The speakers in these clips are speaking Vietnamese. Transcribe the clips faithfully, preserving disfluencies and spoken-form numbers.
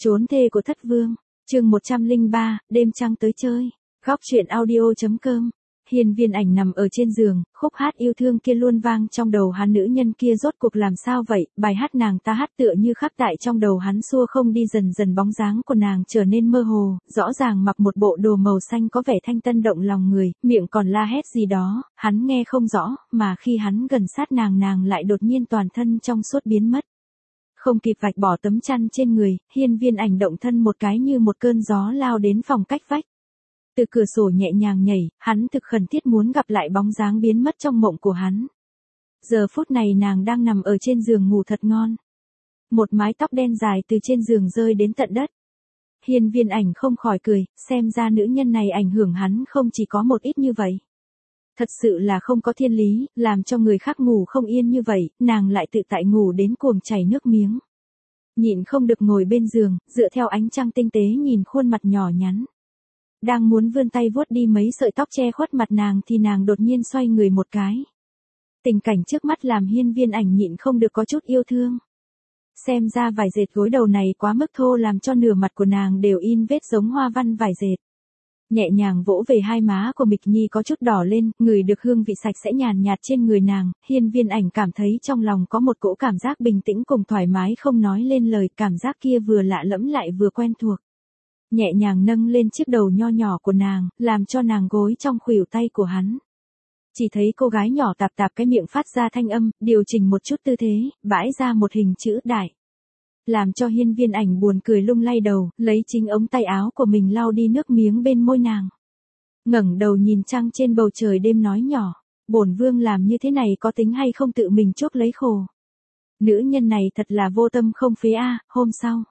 Trốn thê của thất vương, chương một trăm lẻ ba, đêm trăng tới chơi. Góc truyện audio.com. Hiên Viên Ảnh nằm ở trên giường, khúc hát yêu thương kia luôn vang trong đầu hắn, nữ nhân kia rốt cuộc làm sao vậy, bài hát nàng ta hát tựa như khắc tại trong đầu hắn xua không đi, dần dần bóng dáng của nàng trở nên mơ hồ, rõ ràng mặc một bộ đồ màu xanh có vẻ thanh tân động lòng người, miệng còn la hét gì đó, hắn nghe không rõ, mà khi hắn gần sát nàng nàng lại đột nhiên toàn thân trong suốt biến mất. Không kịp vạch bỏ tấm chăn trên người, Hiên Viên Ảnh động thân một cái như một cơn gió lao đến phòng cách vách. Từ cửa sổ nhẹ nhàng nhảy, hắn thực khẩn thiết muốn gặp lại bóng dáng biến mất trong mộng của hắn. Giờ phút này nàng đang nằm ở trên giường ngủ thật ngon. Một mái tóc đen dài từ trên giường rơi đến tận đất. Hiên Viên Ảnh không khỏi cười, xem ra nữ nhân này ảnh hưởng hắn không chỉ có một ít như vậy. Thật sự là không có thiên lý, làm cho người khác ngủ không yên như vậy, nàng lại tự tại ngủ đến cuồng chảy nước miếng. Nhịn không được ngồi bên giường, dựa theo ánh trăng tinh tế nhìn khuôn mặt nhỏ nhắn. Đang muốn vươn tay vuốt đi mấy sợi tóc che khuất mặt nàng thì nàng đột nhiên xoay người một cái. Tình cảnh trước mắt làm Hiên Viên Ảnh nhịn không được có chút yêu thương. Xem ra vải dệt gối đầu này quá mức thô làm cho nửa mặt của nàng đều in vết giống hoa văn vải dệt. Nhẹ nhàng vỗ về hai má của Mịch Nhi có chút đỏ lên, ngửi được hương vị sạch sẽ nhàn nhạt trên người nàng, Hiên Viên Ảnh cảm thấy trong lòng có một cỗ cảm giác bình tĩnh cùng thoải mái không nói lên lời, cảm giác kia vừa lạ lẫm lại vừa quen thuộc. Nhẹ nhàng nâng lên chiếc đầu nho nhỏ của nàng, làm cho nàng gối trong khuỷu tay của hắn. Chỉ thấy cô gái nhỏ tạp tạp cái miệng phát ra thanh âm, điều chỉnh một chút tư thế, bãi ra một hình chữ đại. Làm cho Hiên Viên Ảnh buồn cười lung lay đầu, lấy chính ống tay áo của mình lau đi nước miếng bên môi nàng. Ngẩng đầu nhìn trăng trên bầu trời đêm nói nhỏ, bổn vương làm như thế này có tính hay không tự mình chuốc lấy khổ. Nữ nhân này thật là vô tâm không phế a. Hôm sau.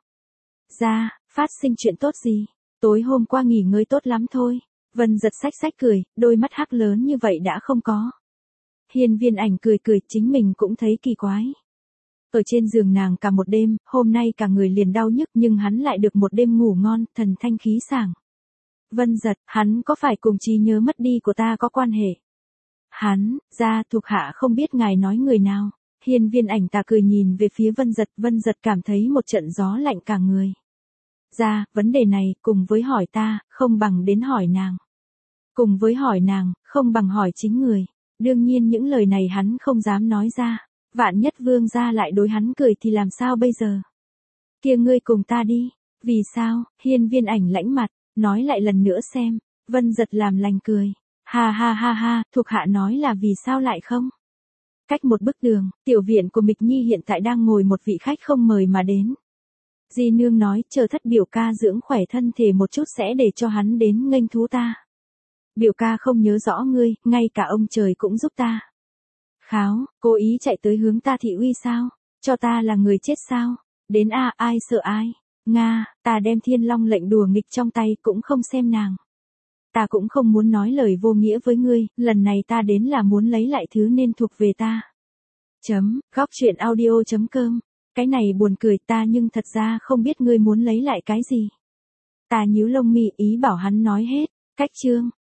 Ra, phát sinh chuyện tốt gì? Tối hôm qua nghỉ ngơi tốt lắm thôi. Vân Giật xách xách cười, đôi mắt hắc lớn như vậy đã không có. Hiên Viên Ảnh cười cười, chính mình cũng thấy kỳ quái. Ở trên giường nàng cả một đêm, hôm nay cả người liền đau nhức nhưng hắn lại được một đêm ngủ ngon, thần thanh khí sảng. Vân Giật, hắn có phải cùng trí nhớ mất đi của ta có quan hệ? Hắn, ra, thuộc hạ không biết ngài nói người nào. Hiên Viên Ảnh ta cười nhìn về phía Vân Giật, Vân Giật cảm thấy một trận gió lạnh cả người. Ra, vấn đề này, cùng với hỏi ta, không bằng đến hỏi nàng. Cùng với hỏi nàng, không bằng hỏi chính người. Đương nhiên những lời này hắn không dám nói ra. Vạn nhất vương gia lại đối hắn cười thì làm sao bây giờ? Kia ngươi cùng ta đi. Vì sao? Hiên Viên Ảnh lãnh mặt, nói lại lần nữa xem. Vân Giật làm lành cười. Ha ha ha ha, thuộc hạ nói là vì sao lại không? Cách một bức đường, tiểu viện của Mịch Nhi hiện tại đang ngồi một vị khách không mời mà đến. Di nương nói, chờ thất biểu ca dưỡng khỏe thân thể một chút sẽ để cho hắn đến nghênh thú ta. Biểu ca không nhớ rõ ngươi, ngay cả ông trời cũng giúp ta. Kháo, cố ý chạy tới hướng ta thị uy sao? Cho ta là người chết sao? Đến a, ai sợ ai? Nga, ta đem Thiên Long lệnh đùa nghịch trong tay cũng không xem nàng. Ta cũng không muốn nói lời vô nghĩa với ngươi, lần này ta đến là muốn lấy lại thứ nên thuộc về ta. Chấm, góc truyện audio.com. Cái này buồn cười ta nhưng thật ra không biết ngươi muốn lấy lại cái gì. Ta nhíu lông mi ý bảo hắn nói hết, cách chương.